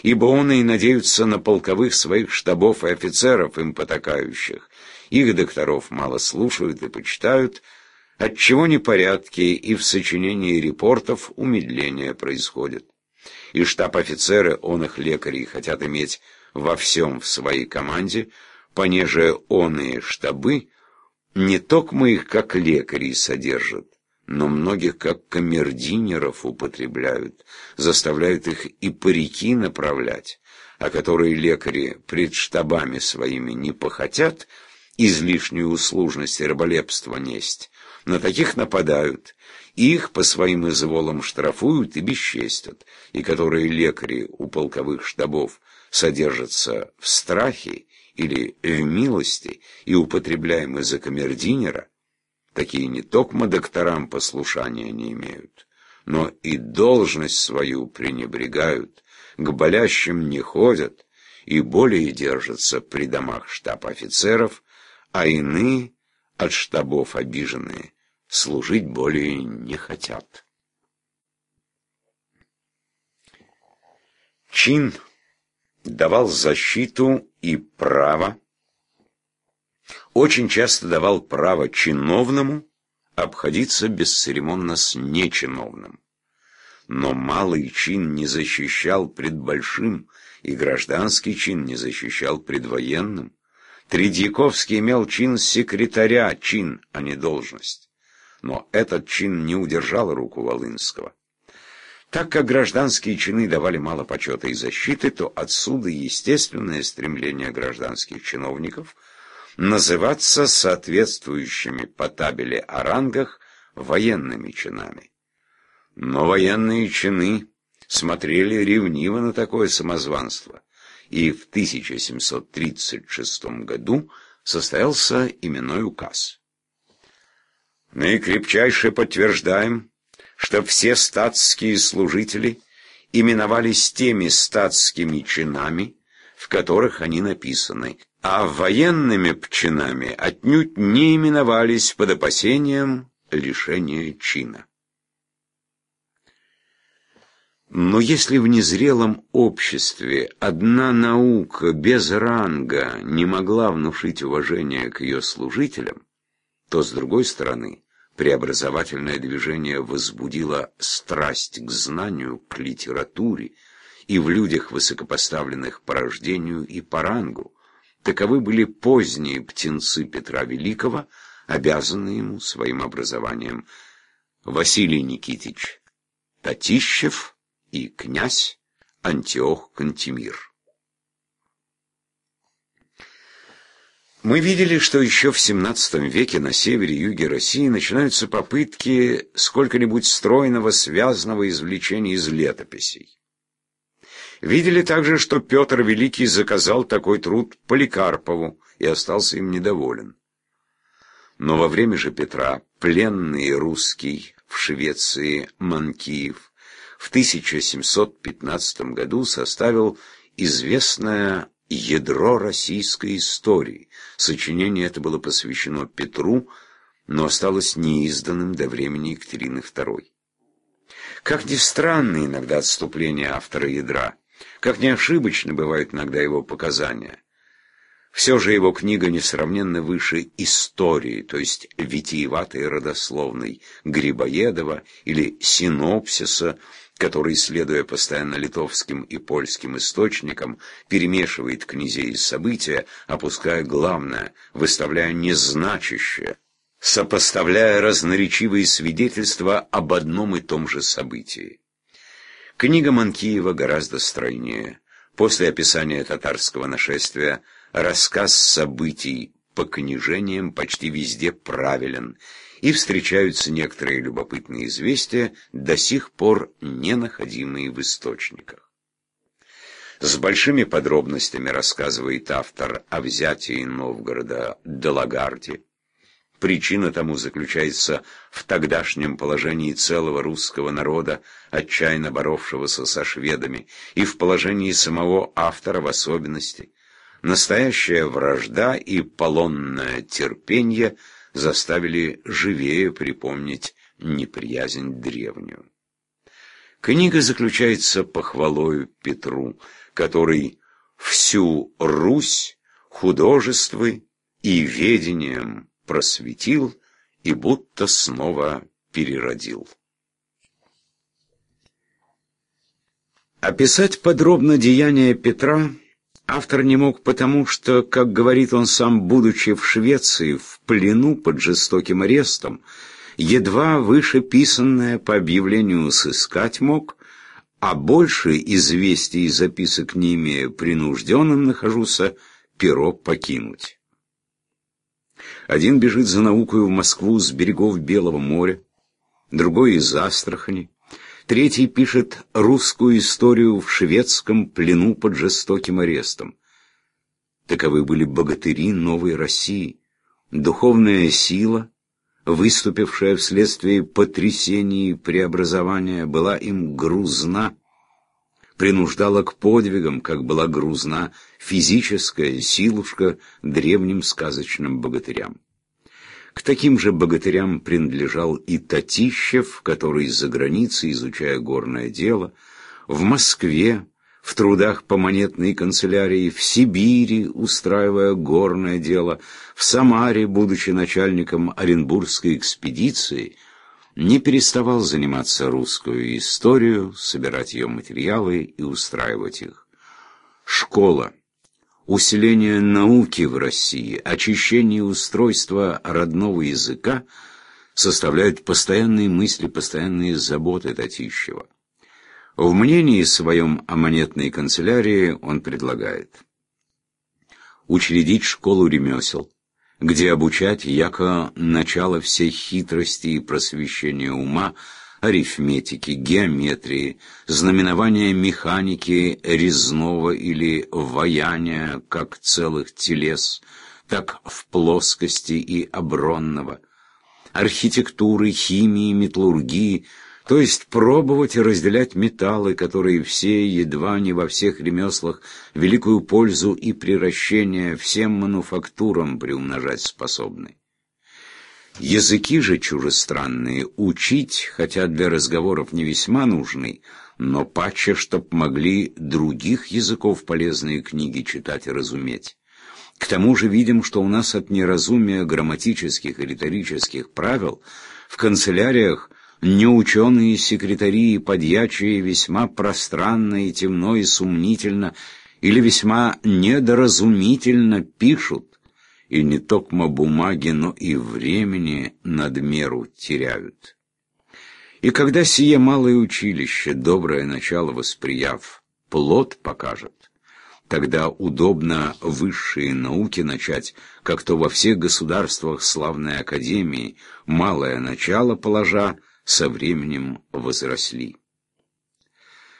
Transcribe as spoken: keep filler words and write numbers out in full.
ибо он и надеются на полковых своих штабов и офицеров, им потакающих. Их докторов мало слушают и почитают, отчего непорядки и в сочинении репортов умедление происходит. И штаб-офицеры оных лекарей хотят иметь во всем в своей команде, понеже оные штабы не токмо их как лекарей содержат, но многих как камердинеров употребляют, заставляют их и парики направлять, а которые лекари пред штабами своими не похотят излишнюю услужность и раболепство несть, на таких нападают, и их по своим изволам штрафуют и бесчестят, и которые лекари у полковых штабов содержатся в страхе или в милости и употребляемы за камердинера, такие не токмо докторам послушания не имеют, но и должность свою пренебрегают, к болящим не ходят и более держатся при домах штаб-офицеров, а иные, от штабов обиженные, служить более не хотят. Чин давал защиту и право, очень часто давал право чиновному обходиться бесцеремонно с нечиновным. Но малый чин не защищал пред большим, и гражданский чин не защищал пред военным. Тредьяковский имел чин секретаря, чин, а не должность. Но этот чин не удержал руку Волынского. Так как гражданские чины давали мало почета и защиты, то отсюда естественное стремление гражданских чиновников называться соответствующими по табели о рангах военными чинами. Но военные чины смотрели ревниво на такое самозванство, и в тысяча семьсот тридцать шестом году состоялся именной указ. Наикрепчайше подтверждаем, что все статские служители именовались теми статскими чинами, в которых они написаны, а военными чинами отнюдь не именовались под опасением лишения чина. Но если в незрелом обществе одна наука без ранга не могла внушить уважение к ее служителям, то, с другой стороны, преобразовательное движение возбудило страсть к знанию, к литературе, и в людях высокопоставленных по рождению и по рангу. Таковы были поздние птенцы Петра Великого, обязанные ему своим образованием: Василий Никитич Татищев и князь Антиох Кантемир. Мы видели, что еще в семнадцатом веке на севере и юге России начинаются попытки сколько-нибудь стройного, связанного извлечения из летописей. Видели также, что Петр Великий заказал такой труд Поликарпову и остался им недоволен. Но во время же Петра пленный русский в Швеции Манкиев в тысяча семьсот пятнадцатом году составил известное «Ядро российской истории». Сочинение это было посвящено Петру, но осталось неизданным до времени Екатерины второй. Как ни странно иногда отступление автора «Ядра», как ни ошибочно бывают иногда его показания, все же его книга несравненно выше истории, то есть витиеватой и родословной Грибоедова или синопсиса, который, следуя постоянно литовским и польским источникам, перемешивает князей и события, опуская главное, выставляя незначащее, сопоставляя разноречивые свидетельства об одном и том же событии. Книга Манкиева гораздо стройнее. После описания татарского нашествия рассказ событий по княжениям почти везде правилен, и встречаются некоторые любопытные известия, до сих пор не находимые в источниках. С большими подробностями рассказывает автор о взятии Новгорода Далагарде. Причина тому заключается в тогдашнем положении целого русского народа, отчаянно боровшегося со шведами, и в положении самого автора в особенности. Настоящая вражда и полонное терпенье заставили живее припомнить неприязнь древнюю. Книга заключается похвалою Петру, который всю Русь художеством и ведением просветил и будто снова переродил. Описать подробно деяния Петра автор не мог потому, что, как говорит он сам, будучи в Швеции, в плену под жестоким арестом, едва вышеписанное по объявлению сыскать мог, а больше известий и записок не имея, принужденным нахожуся перо покинуть. Один бежит за наукою в Москву с берегов Белого моря, другой из Астрахани, третий пишет русскую историю в шведском плену под жестоким арестом. Таковы были богатыри новой России, духовная сила, выступившая вследствие потрясений и преобразования, была им грузна, принуждала к подвигам, как была грузна физическая силушка древним сказочным богатырям. К таким же богатырям принадлежал и Татищев, который за границей, изучая горное дело, в Москве, в трудах по монетной канцелярии, в Сибири, устраивая горное дело, в Самаре, будучи начальником Оренбургской экспедиции, не переставал заниматься русскую историю, собирать ее материалы и устраивать их. Школа, усиление науки в России, очищение устройства родного языка составляют постоянные мысли, постоянные заботы Татищева. В мнении своем о монетной канцелярии он предлагает учредить школу ремесел, где обучать яко начало всей хитрости и просвещения ума, арифметики, геометрии, знаменования механики резного или ваяния как целых телес, так в плоскости и обронного, архитектуры, химии, металлургии, то есть пробовать и разделять металлы, которые все, едва не во всех ремеслах, великую пользу и приращение всем мануфактурам приумножать способны. Языки же чужестранные учить, хотя для разговоров не весьма нужны, но паче, чтоб могли других языков полезные книги читать и разуметь. К тому же видим, что у нас от неразумия грамматических и риторических правил в канцеляриях неученые секретари и подьячие весьма пространно и темно и сумнительно или весьма недоразумительно пишут, и не токмо бумаги, но и времени надмеру теряют. И когда сие малое училище, доброе начало восприяв, плод покажет, тогда удобно высшие науки начать, как то во всех государствах славной академии, малое начало положа, со временем возросли.